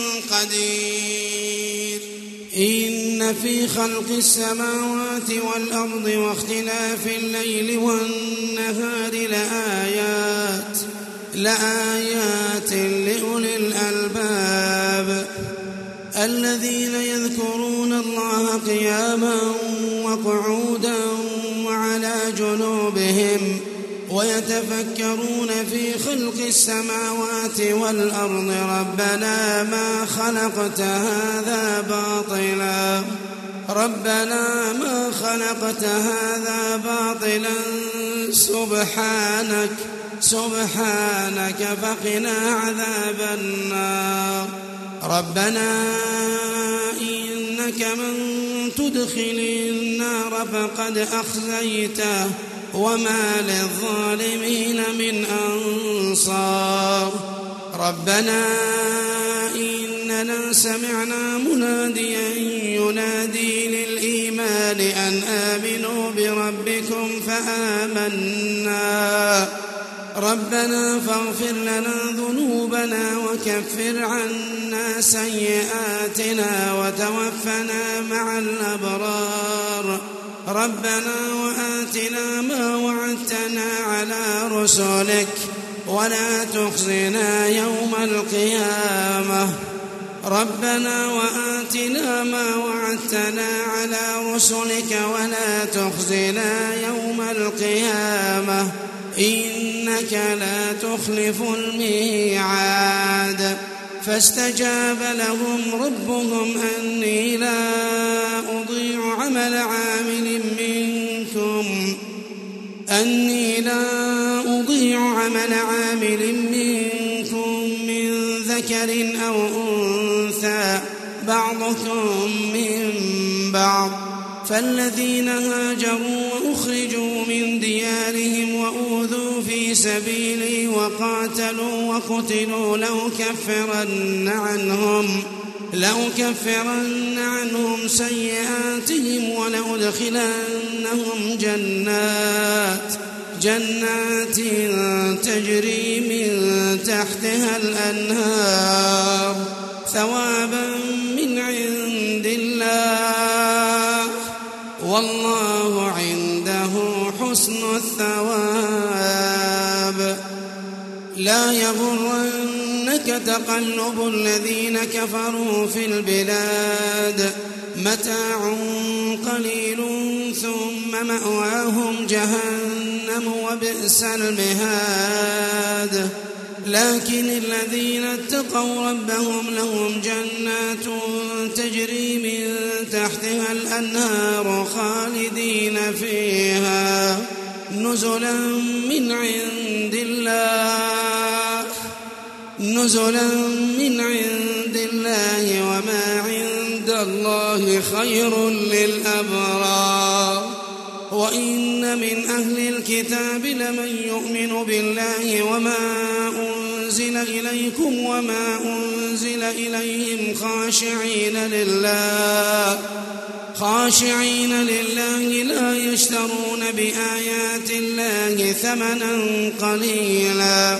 قدير إن في خلق السماوات والأرض واختلاف الليل والنهار لآيات لآيات لأولي الألباب الذين يذكرون الله قياما وقعودا وعلى جنوبهم ويتفكرون في خلق السماوات والأرض ربنا ما خلقت هذا باطلا ربنا ما خلقت هذا باطلا سبحانك سبحانك فقنا عذاب النار ربنا إنك من تدخل النار فقد أخزيته وما للظالمين من أنصار ربنا إننا سمعنا مناديا ينادي للإيمان أن آمنوا بربكم فآمنا ربنا فاغفر لنا ذنوبنا وكفر عنا سيئاتنا وتوفنا مع الأبرار ربنا وآتنا ما وعدتنا على رسلك ولا تخزنا يوم القيامة ربنا وآتنا ما وعدتنا على رسلك ولا تخزنا يوم القيامة إنك لا تخلف الميعاد فاستجاب لهم ربهم أني لا أضيع عمل عامل منكم أني لا أضيع عمل عامل منكم من ذكر أو أنثى بعضكم من بعض فالذين هاجروا وأخرجوا من ديارهم وأوذوا في سبيلي وقاتلوا وقتلوا لأكفرن عنهم لأكفرن عنهم سيئاتهم ولأدخلنهم جنات جنات تجري من تحتها الأنهار ثوابا من عند الله والله عنده حسن الثواب. لا يغرنك تقلب الذين كفروا في البلاد متاع قليل ثم مأواهم جهنم وبئس المهاد لكن الذين اتقوا ربهم لهم جنات تجري من تحتها الأنهار خالدين فيها نزلا من عند الله نزلا من عند الله وما عند الله خير للأبرار وإن من أهل الكتاب لمن يؤمن بالله وما أنزل إليكم وما أنزل إليهم خاشعين لله خاشعين لله لا يشترون بآيات الله ثمنا قليلا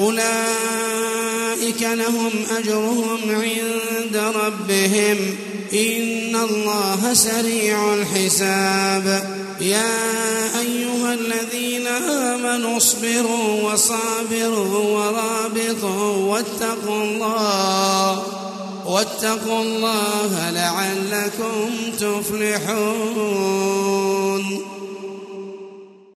أولئك لهم أجرهم عند ربهم إن الله سريع الحساب يا أيها الذين آمنوا اصبروا وصابروا ورابطوا واتقوا الله واتقوا الله لعلكم تفلحون.